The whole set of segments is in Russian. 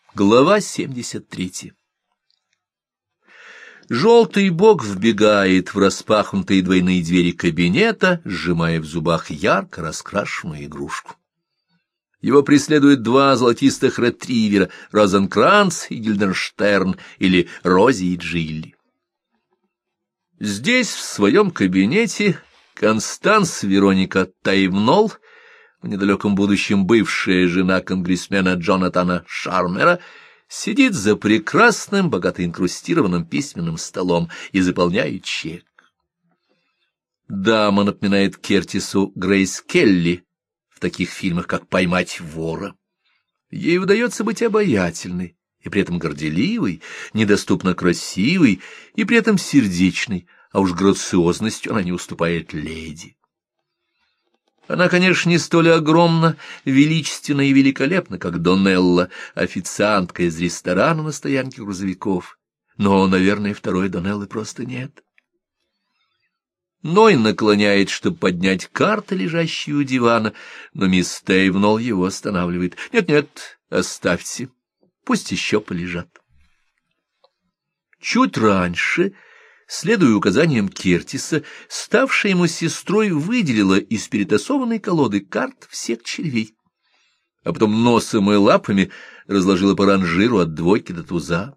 Глава 73. Желтый бог вбегает в распахнутые двойные двери кабинета, сжимая в зубах ярко раскрашенную игрушку. Его преследуют два золотистых ретривера — Розенкранц и Гильденштерн, или Рози и Джилли. Здесь, в своем кабинете, Констанс Вероника Таймнолл, в недалеком будущем бывшая жена конгрессмена Джонатана Шармера, сидит за прекрасным, богато инкрустированным письменным столом и заполняет чек. Дама напоминает Кертису Грейс Келли в таких фильмах, как «Поймать вора». Ей удается быть обаятельной, и при этом горделивой, недоступно красивой, и при этом сердечной, а уж грациозностью она не уступает леди. Она, конечно, не столь огромна, величественна и великолепна, как Донелла, официантка из ресторана на стоянке грузовиков, но, наверное, второй Донеллы просто нет. Ной наклоняет, чтобы поднять карты, лежащие у дивана, но мисс Тейвнолл его останавливает. «Нет-нет, оставьте, пусть еще полежат». Чуть раньше, следуя указаниям Кертиса, ставшая ему сестрой выделила из перетасованной колоды карт всех червей, а потом носом и лапами разложила по ранжиру от двойки до туза.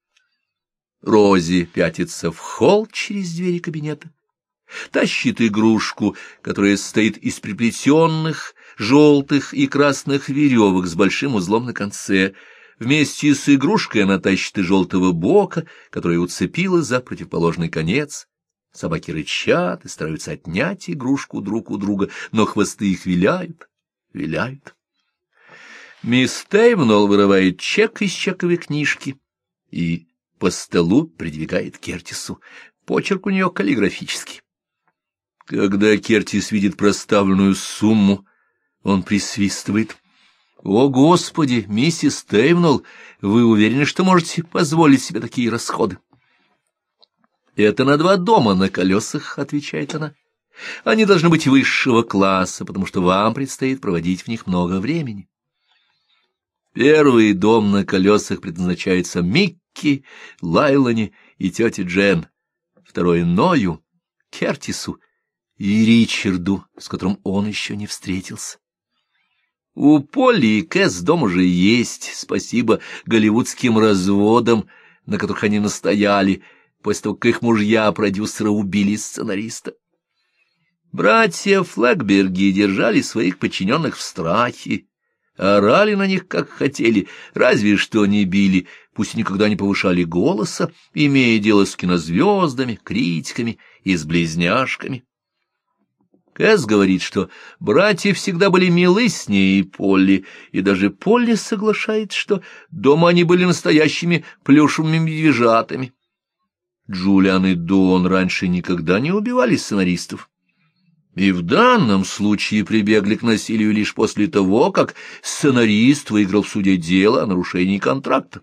Рози пятится в холл через двери кабинета, тащит игрушку, которая состоит из приплетенных желтых и красных веревок с большим узлом на конце. Вместе с игрушкой она тащит и желтого бока, который уцепила за противоположный конец. Собаки рычат и стараются отнять игрушку друг у друга, но хвосты их виляют, виляют. Мисс Тейвнолл вырывает чек из чековой книжки и по столу придвигает Кертису. Почерк у нее каллиграфический. Когда Кертис видит проставленную сумму, он присвистывает. «О, Господи, миссис Тейвнолл, вы уверены, что можете позволить себе такие расходы?» «Это на 2 дома на колесах», — отвечает она. «Они должны быть высшего класса, потому что вам предстоит проводить в них много времени». Первый дом на колесах предназначается Микки, Лайлоне и тете Джен, второй — Ною, Кертису и Ричарду, с которым он еще не встретился. У Полли и Кэс дом уже есть, спасибо голливудским разводам, на которых они настояли, после того, как их мужья-продюсера убили сценариста. Братья Флэгберги держали своих подчиненных в страхе, орали на них, как хотели, разве что не били, пусть никогда не повышали голоса, имея дело с кинозвездами, критиками и с близняшками. Кэс говорит, что братья всегда были милы с ней и Полли, и даже Полли соглашается, что дома они были настоящими плюшевыми медвежатами. Джулиан и Дон раньше никогда не убивали сценаристов, и в данном случае прибегли к насилию лишь после того, как сценарист выиграл в суде дело о нарушении контракта.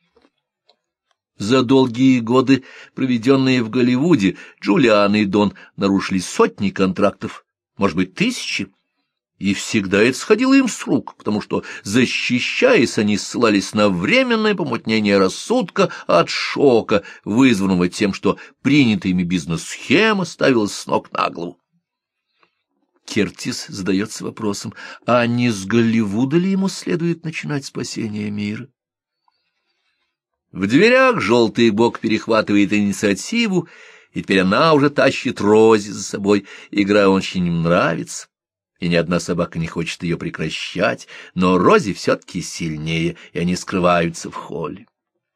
За долгие годы, проведенные в Голливуде, Джулиан и Дон нарушили сотни контрактов, может быть, 1000, и всегда это сходило им с рук, потому что, защищаясь, они ссылались на временное помутнение рассудка от шока, вызванного тем, что принятая ими бизнес-схема ставилась с ног на голову. Кертис задается вопросом, а не с Голливуда ли ему следует начинать спасение мира? В дверях желтый бог перехватывает инициативу, и теперь она уже тащит Рози за собой. Игра очень им нравится, и ни одна собака не хочет ее прекращать, но Рози все-таки сильнее, и они скрываются в холле.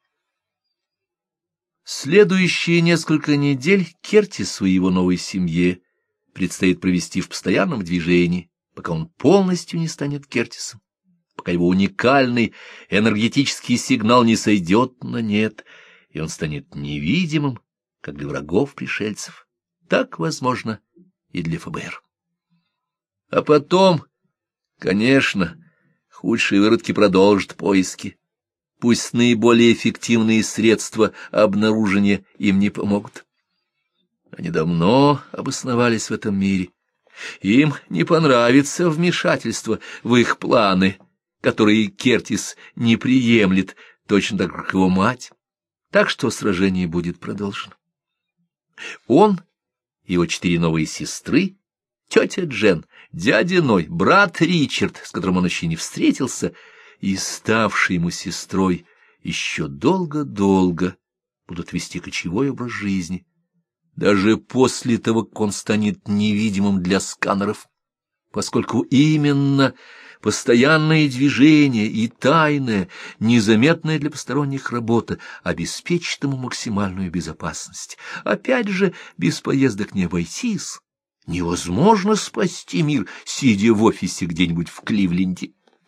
Следующие несколько недель Кертису и его новой семье предстоит провести в постоянном движении, пока он полностью не станет Кертисом, пока его уникальный энергетический сигнал не сойдет на нет, и он станет невидимым, как для врагов пришельцев, так, возможно, и для ФБР. А потом, конечно, худшие выродки продолжат поиски. Пусть наиболее эффективные средства обнаружения им не помогут. Они давно обосновались в этом мире. Им не понравится вмешательство в их планы, которые Кертис не приемлет, точно так, как его мать, так что сражение будет продолжено. Он и его 4 новые сестры, тетя Джен, дядя Ной, брат Ричард, с которым он еще не встретился, и ставший ему сестрой, еще долго-долго будут вести кочевой образ жизни, даже после того, как он станет невидимым для сканеров, поскольку именно постоянное движение и тайная, незаметная для посторонних работа обеспечит ему максимальную безопасность. Опять же, без поездок не обойтись. Невозможно спасти мир, сидя в офисе где-нибудь в Кливленде.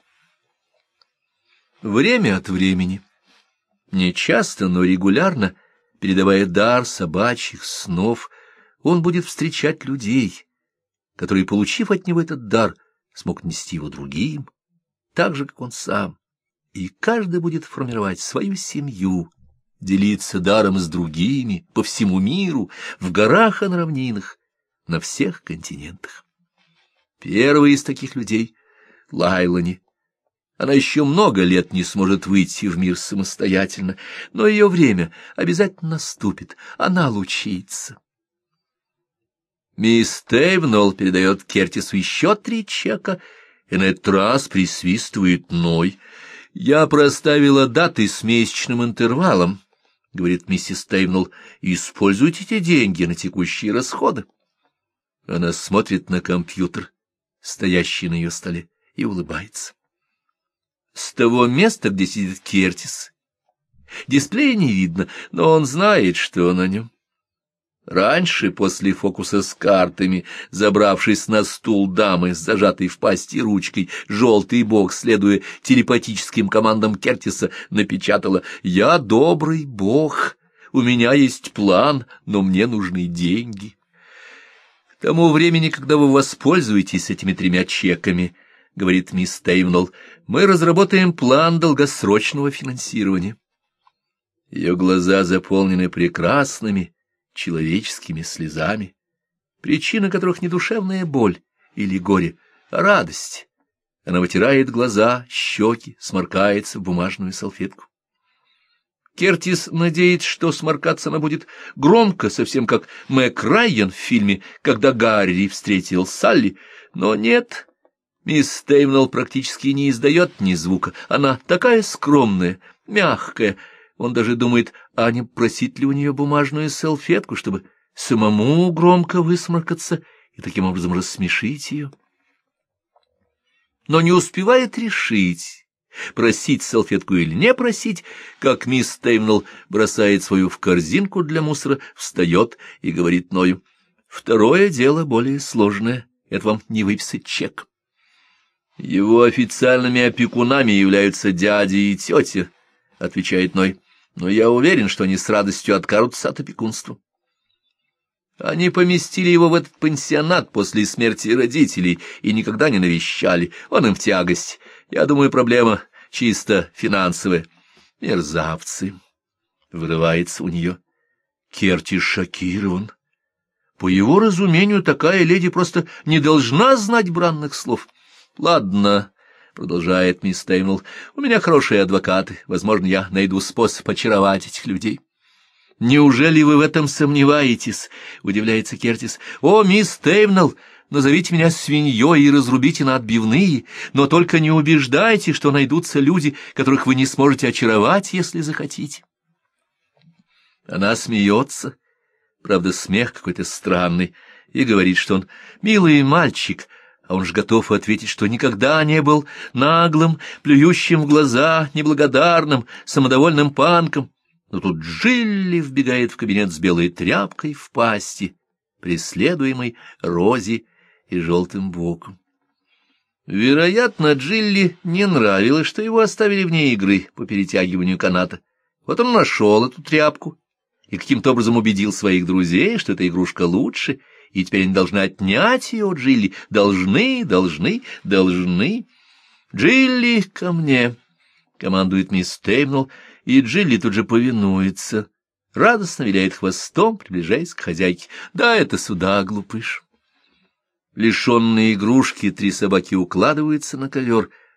Время от времени, не часто, но регулярно, передавая дар собачьих снов, он будет встречать людей, которые, получив от него этот дар, смог нести его другим, так же, как он сам, и каждый будет формировать свою семью, делиться даром с другими по всему миру, в горах и на равнинах, на всех континентах. Первый из таких людей — Лайлани. Она еще много лет не сможет выйти в мир самостоятельно, но ее время обязательно наступит, она лучится. Мисс Тейвнолл передает Кертису еще 3 чека, и на этот раз присвистывает Ной. «Я проставила даты с месячным интервалом», — говорит миссис Тейвнолл, — «используйте эти деньги на текущие расходы». Она смотрит на компьютер, стоящий на ее столе, и улыбается. С того места, где сидит Кертис, дисплея не видно, но он знает, что на нем. Раньше, после фокуса с картами, забравшись на стул дамы с зажатой в пасти ручкой, желтый бог, следуя телепатическим командам Кертиса, напечатала: «Я добрый бог, у меня есть план, но мне нужны деньги». К тому времени, когда вы воспользуетесь этими 3 чеками, — говорит мисс Тейвнолл, — мы разработаем план долгосрочного финансирования. Ее глаза заполнены прекрасными человеческими слезами, причина которых не душевная боль или горе, а радость. Она вытирает глаза, щеки, сморкается в бумажную салфетку. Кертис надеется, что сморкаться она будет громко, совсем как Мэг Райан в фильме «Когда Гарри встретил Салли», но нет. Мисс Тейвнолл практически не издает ни звука. Она такая скромная, мягкая. Он даже думает, а не просить ли у нее бумажную салфетку, чтобы самому громко высморкаться и таким образом рассмешить ее. Но не успевает решить, просить салфетку или не просить, как мисс Тейвнолл бросает свою в корзинку для мусора, встает и говорит Ною: «Второе дело более сложное. Это вам не выписать чек». «Его официальными опекунами являются дядя и тетя», — отвечает Ной, — «но я уверен, что они с радостью откажутся от опекунства». Они поместили его в этот пансионат после смерти родителей и никогда не навещали. Он им в тягость. Я думаю, проблема чисто финансовая. «Мерзавцы», — вырывается у нее. Кертис шокирован. По его разумению, такая леди просто не должна знать бранных слов. «Ладно», — продолжает мисс Тейвнолл, — «у меня хорошие адвокаты. Возможно, я найду способ очаровать этих людей». «Неужели вы в этом сомневаетесь?» — удивляется Кертис. «О, мисс Тейвнолл, назовите меня свиньей и разрубите на отбивные, но только не убеждайте, что найдутся люди, которых вы не сможете очаровать, если захотите». Она смеется, правда, смех какой-то странный, и говорит, что он милый мальчик, а он же готов ответить, что никогда не был наглым, плюющим в глаза, неблагодарным, самодовольным панком. Но тут Джилли вбегает в кабинет с белой тряпкой в пасти, преследуемой Рози и желтым боком. Вероятно, Джилли не нравилось, что его оставили вне игры по перетягиванию каната. Вот он нашел эту тряпку и каким-то образом убедил своих друзей, что эта игрушка лучше, и теперь они должны отнять ее у Джилли. Должны. «Джилли, ко мне!» — командует мисс Тейвнолл, и Джилли тут же повинуется, радостно виляет хвостом, приближаясь к хозяйке. «Да, это сюда, глупыш». Лишенные игрушки 3 собаки укладываются на ковер,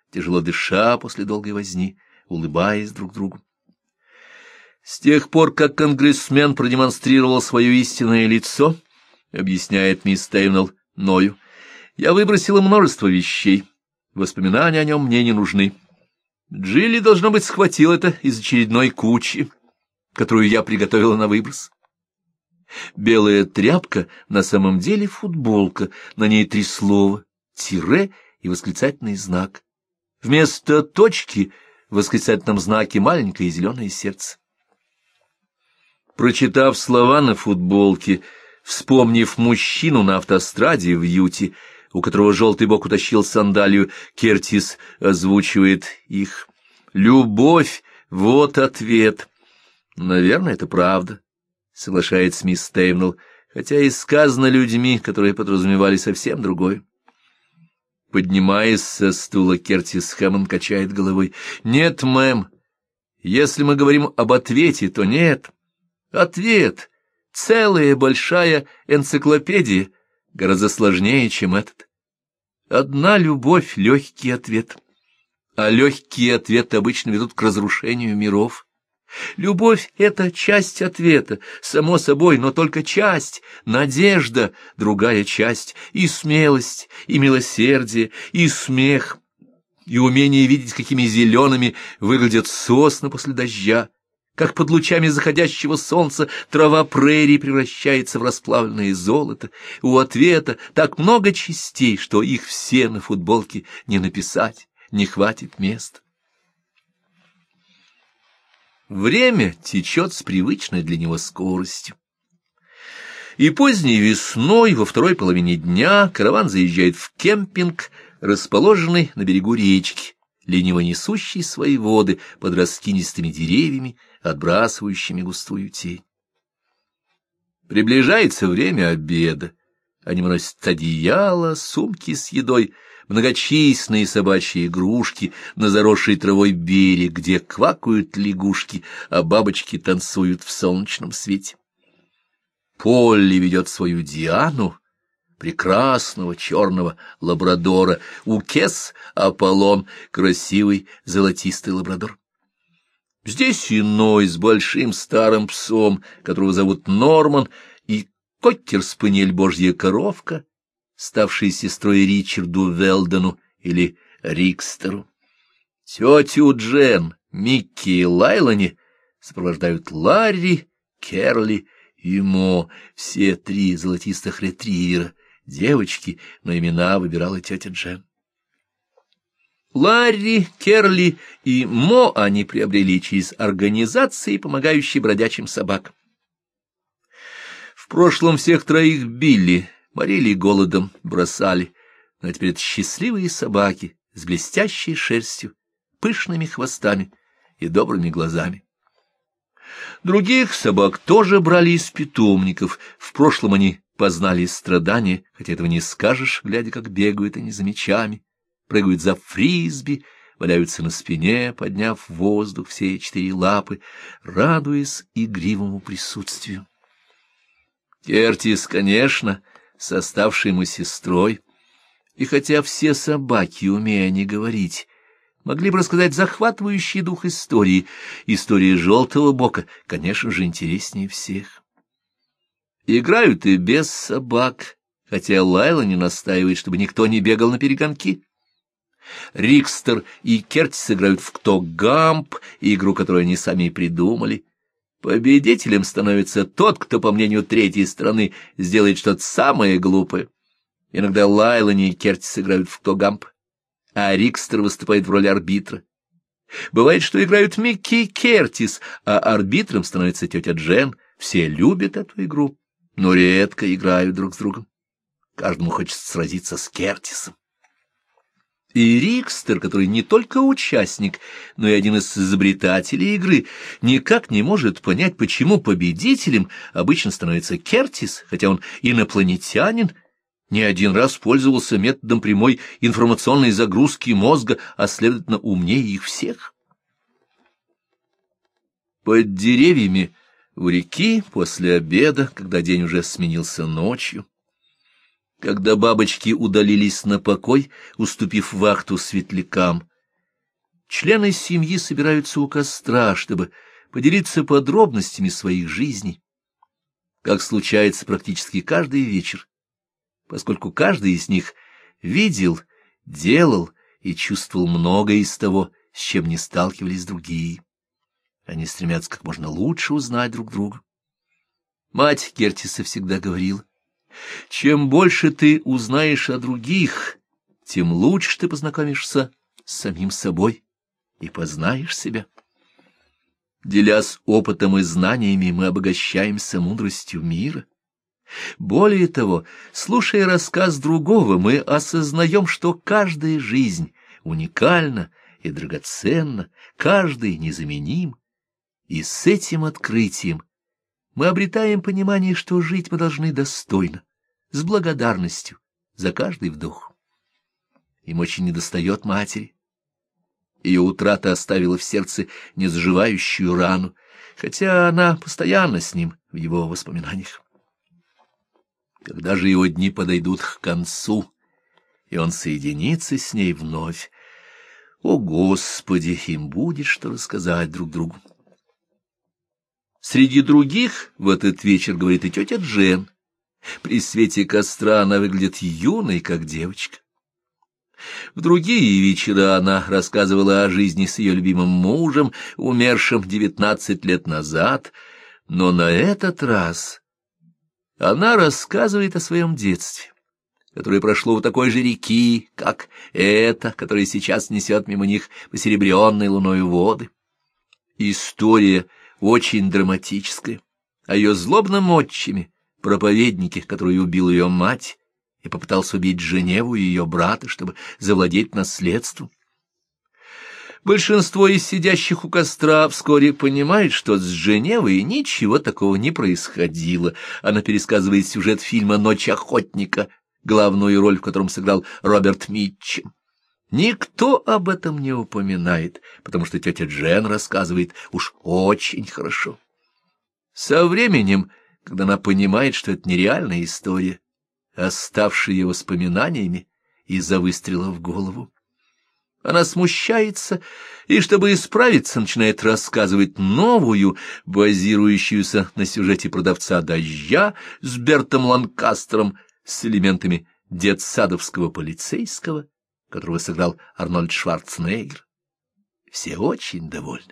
тяжело дыша после долгой возни, улыбаясь друг другу. С тех пор, как конгрессмен продемонстрировал свое истинное лицо, объясняет мисс Тейвнелл Ною, я выбросила множество вещей. Воспоминания о нем мне не нужны. Джилли, должно быть, схватил это из очередной кучи, которую я приготовила на выброс. Белая тряпка на самом деле футболка, на ней 3 слова, тире и восклицательный знак. Вместо точки в восклицательном знаке маленькое зеленое сердце. Прочитав слова на футболке, вспомнив мужчину на автостраде в Юте, у которого желтый бок утащил сандалию, Кертис озвучивает их. «Любовь — вот ответ». Наверное, это правда, соглашается мисс Тейвнелл, хотя и сказано людьми, которые подразумевали совсем другое. Поднимаясь со стула, Кертис Хэммонд качает головой. «Нет, мэм, если мы говорим об ответе, то нет. Ответ — целая большая энциклопедия, гораздо сложнее, чем этот. Одна любовь — легкий ответ, а легкие ответы обычно ведут к разрушению миров. Любовь — это часть ответа, само собой, но только часть, надежда — другая часть, и смелость, и милосердие, и смех, и умение видеть, какими зелеными выглядят сосны после дождя, как под лучами заходящего солнца трава прерий превращается в расплавленное золото. У ответа так много частей, что их все на футболке не написать, не хватит места. Время течет с привычной для него скоростью. И поздней весной, во второй половине дня, караван заезжает в кемпинг, расположенный на берегу речки, лениво несущий свои воды под раскинистыми деревьями, отбрасывающими густую тень. Приближается время обеда. Они носят одеяла, сумки с едой, многочисленные собачьи игрушки на заросший травой берег, где квакают лягушки, а бабочки танцуют в солнечном свете. Полли ведет свою Диану, прекрасного черного лабрадора, у Кес Аполлон, красивый золотистый лабрадор. Здесь иной с большим старым псом, которого зовут Норман, и кокер-спаниель божья коровка, ставшей сестрой Ричарду Велдену или Рикстеру. Тетю Джен, Микки и Лайлани сопровождают Ларри, Керли и Мо, все 3 золотистых ретривера, девочки, но имена выбирала тетя Джен. Ларри, Керли и Мо они приобрели через организации, помогающие бродячим собакам. В прошлом всех 3 били, морили голодом, бросали, но теперь это счастливые собаки с блестящей шерстью, пышными хвостами и добрыми глазами. Других собак тоже брали из питомников, в прошлом они познали страдания, хотя этого не скажешь, глядя, как бегают они за мячами, прыгают за фрисби, валяются на спине, подняв в воздух все 4 лапы, радуясь игривому присутствию. Кертис, конечно, с ставшей ему сестрой, и хотя все собаки, умея не говорить, могли бы рассказать захватывающий дух истории, история желтого бока, конечно же, интереснее всех. Играют и без собак, хотя Лайла не настаивает, чтобы никто не бегал на перегонки. Рикстер и Кертис играют в «Кто Гамп», игру, которую они сами придумали. Победителем становится тот, кто, по мнению третьей стороны, сделает что-то самое глупое. Иногда Лайлани и Кертис играют в «Кто Гамп», а Рикстер выступает в роли арбитра. Бывает, что играют Микки и Кертис, а арбитром становится тетя Джен. Все любят эту игру, но редко играют друг с другом. Каждому хочется сразиться с Кертисом. И Рикстер, который не только участник, но и один из изобретателей игры, никак не может понять, почему победителем обычно становится Кертис, хотя он инопланетянин, не один раз пользовался методом прямой информационной загрузки мозга, а, следовательно, умнее их всех. Под деревьями у реки после обеда, когда день уже сменился ночью, когда бабочки удалились на покой, уступив вахту светлякам, Члены семьи собираются у костра, чтобы поделиться подробностями своих жизней, как случается практически каждый вечер, поскольку каждый из них видел, делал и чувствовал многое из того, с чем не сталкивались другие. Они стремятся как можно лучше узнать друг друга. Мать Кертиса всегда говорила: чем больше ты узнаешь о других, тем лучше ты познакомишься с самим собой и познаешь себя. Делясь опытом и знаниями, мы обогащаемся мудростью мира. Более того, слушая рассказ другого, мы осознаем, что каждая жизнь уникальна и драгоценна, каждый незаменим, и с этим открытием мы обретаем понимание, что жить мы должны достойно, с благодарностью за каждый вдох. Им очень недостает матери. Ее утрата оставила в сердце незаживающую рану, хотя она постоянно с ним в его воспоминаниях. Когда же его дни подойдут к концу, и он соединится с ней вновь, о Господи, им будет что рассказать друг другу. Среди других в этот вечер говорит и тетя Джен. При свете костра она выглядит юной, как девочка. В другие вечера она рассказывала о жизни с ее любимым мужем, умершим 19 лет назад, но на этот раз она рассказывает о своем детстве, которое прошло у такой же реки, как эта, которая сейчас несет мимо них посеребренной луною воды. История очень драматическая, о ее злобном отчиме, проповеднике, который убил ее мать и попытался убить Женеву и ее брата, чтобы завладеть наследством. Большинство из сидящих у костра вскоре понимает, что с Женевой ничего такого не происходило. Она пересказывает сюжет фильма «Ночь охотника», главную роль в котором сыграл Роберт Митчем. Никто об этом не упоминает, потому что тетя Джен рассказывает уж очень хорошо. Со временем, когда она понимает, что это нереальная история, оставшая воспоминаниями из-за выстрела в голову, она смущается и, чтобы исправиться, начинает рассказывать новую, базирующуюся на сюжете продавца дождя с Бертом Ланкастером, с элементами детсадовского полицейского, которого сыграл Арнольд Шварценеггер. Все очень довольны.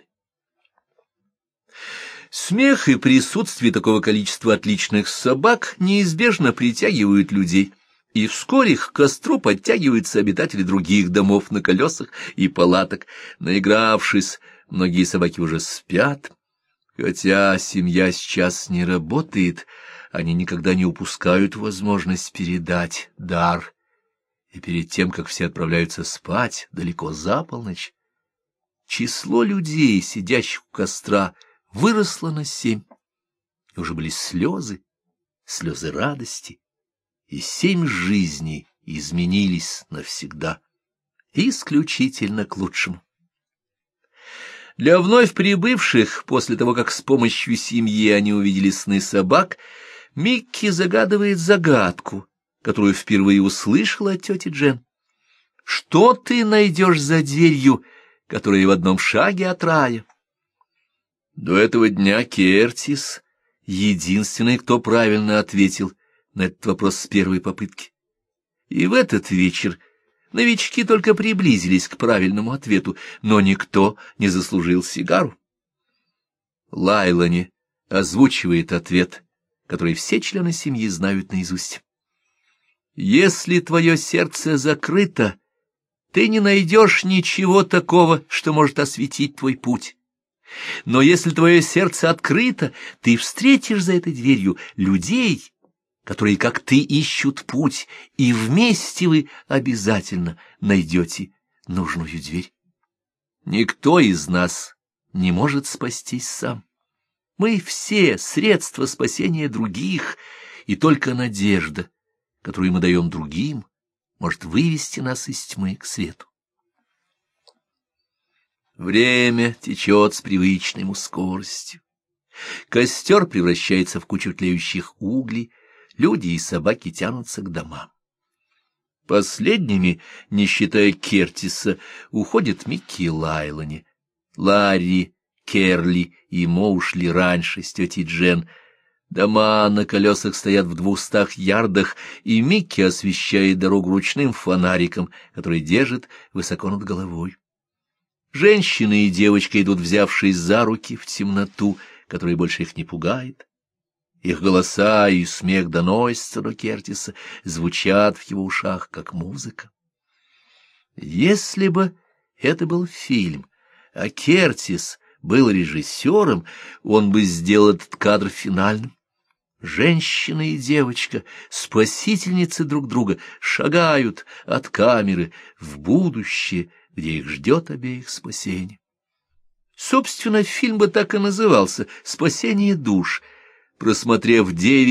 Смех и присутствие такого количества отличных собак неизбежно притягивают людей, и вскоре к костру подтягиваются обитатели других домов на колесах и палаток. Наигравшись, многие собаки уже спят. Хотя семья сейчас не работает, они никогда не упускают возможность передать дар. И перед тем, как все отправляются спать, далеко за полночь, число людей, сидящих у костра, выросло на 7. И уже были слезы, слезы радости, и 7 жизней изменились навсегда, исключительно к лучшему. Для вновь прибывших, после того, как с помощью семьи они увидели сны собак, Микки загадывает загадку, которую впервые услышала от тети Джен. Что ты найдешь за дверью, которая в одном шаге от рая? До этого дня Кертис — единственный, кто правильно ответил на этот вопрос с первой попытки. И в этот вечер новички только приблизились к правильному ответу, но никто не заслужил сигару. Лайлани озвучивает ответ, который все члены семьи знают наизусть. Если твое сердце закрыто, ты не найдешь ничего такого, что может осветить твой путь. Но если твое сердце открыто, ты встретишь за этой дверью людей, которые, как ты, ищут путь, и вместе вы обязательно найдете нужную дверь. Никто из нас не может спастись сам. Мы все средства спасения других, и только надежда, которую мы даем другим, может вывести нас из тьмы к свету. Время течет с привычной ему скоростью. Костер превращается в кучу тлеющих углей, люди и собаки тянутся к домам. Последними, не считая Кертиса, уходят Микки и Лайлани. Ларри, Керли и Мо ушли раньше с тетей Джен. Дома на колесах стоят в 200 ярдах, и Микки освещает дорогу ручным фонариком, который держит высоко над головой. Женщина и девочка идут, взявшись за руки, в темноту, которая больше их не пугает. Их голоса и смех доносятся до Кертиса, звучат в его ушах, как музыка. Если бы это был фильм, а Кертис был режиссером, он бы сделал этот кадр финальным. Женщина и девочка, спасительницы друг друга, шагают от камеры в будущее, где их ждет обеих спасение. Собственно, фильм бы так и назывался «Спасение душ». Просмотрев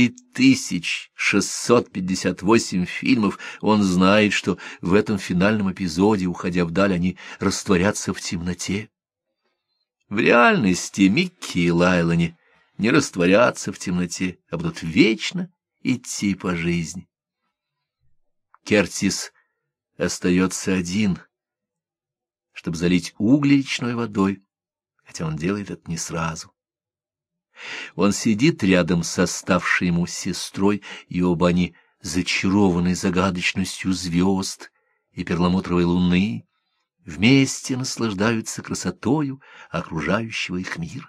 9658 фильмов, он знает, что в этом финальном эпизоде, уходя вдаль, они растворятся в темноте. В реальности Микки и Лайлани не растворятся в темноте, а будут вечно идти по жизни. Кертис остается один, чтобы залить угли речной водой, хотя он делает это не сразу. Он сидит рядом с оставшей ему сестрой, и оба они зачарованы загадочностью звезд и перламутровой луны, вместе наслаждаются красотою окружающего их мира.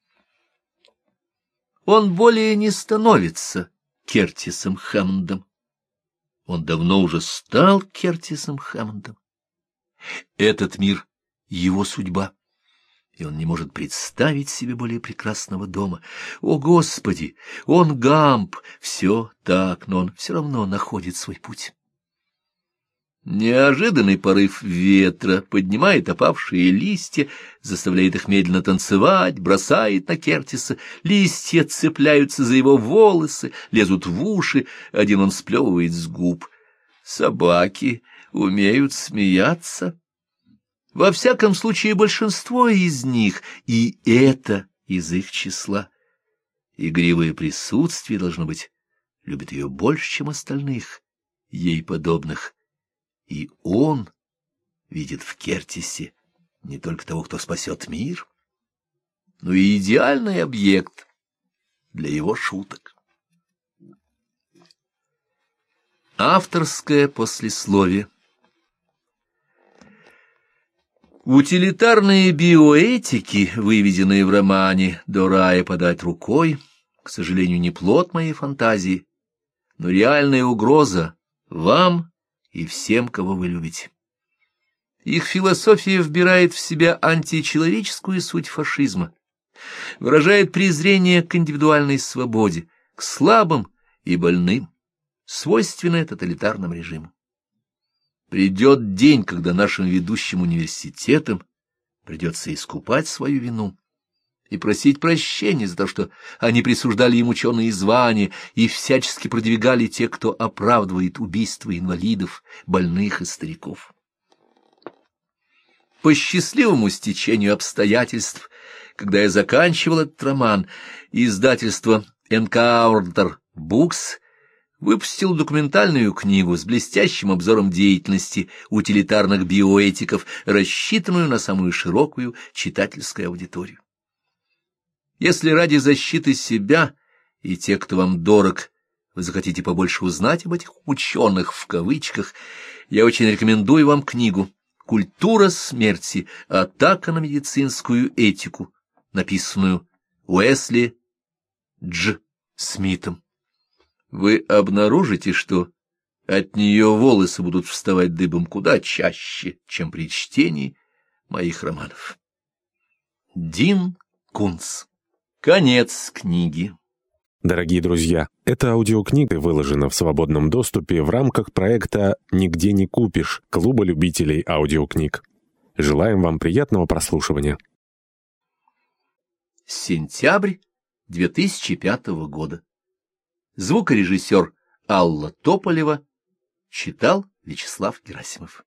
Он более не становится Кертисом Хэммондом. Он давно уже стал Кертисом Хэммондом. Этот мир — его судьба, и он не может представить себе более прекрасного дома. О, Господи! Он Гамп! Все так, но он все равно находит свой путь. Неожиданный порыв ветра поднимает опавшие листья, заставляет их медленно танцевать, бросает на Кертиса. Листья цепляются за его волосы, лезут в уши, один он сплевывает с губ. Собаки умеют смеяться. Во всяком случае, большинство из них, и это из их числа. Игривое присутствие, должно быть, любит ее больше, чем остальных, ей подобных. И он видит в Кертисе не только того, кто спасет мир, но и идеальный объект для его шуток. Авторское послесловие. Утилитарные биоэтики, выведенные в романе «До рая подать рукой», к сожалению, не плод моей фантазии, но реальная угроза вам и всем, кого вы любите. Их философия вбирает в себя античеловеческую суть фашизма, выражает презрение к индивидуальной свободе, к слабым и больным, свойственное тоталитарным режимам. Придет день, когда нашим ведущим университетам придется искупать свою вину и просить прощения за то, что они присуждали им ученые звания и всячески продвигали тех, кто оправдывает убийство инвалидов, больных и стариков. По счастливому стечению обстоятельств, когда я заканчивал этот роман, издательство Encounter Books выпустил документальную книгу с блестящим обзором деятельности утилитарных биоэтиков, рассчитанную на самую широкую читательскую аудиторию. Если ради защиты себя и тех, кто вам дорог, вы захотите побольше узнать об этих «ученых» в кавычках, я очень рекомендую вам книгу «Культура смерти. Атака на медицинскую этику», написанную Уэсли Дж. Смитом. Вы обнаружите, что от нее волосы будут вставать дыбом куда чаще, чем при чтении моих романов. Дин Кунц. Конец книги. Дорогие друзья, эта аудиокнига выложена в свободном доступе в рамках проекта «Нигде не купишь» Клуба любителей аудиокниг. Желаем вам приятного прослушивания. Сентябрь 2005 года. Звукорежиссер Алла Тополева читал Вячеслав Герасимов.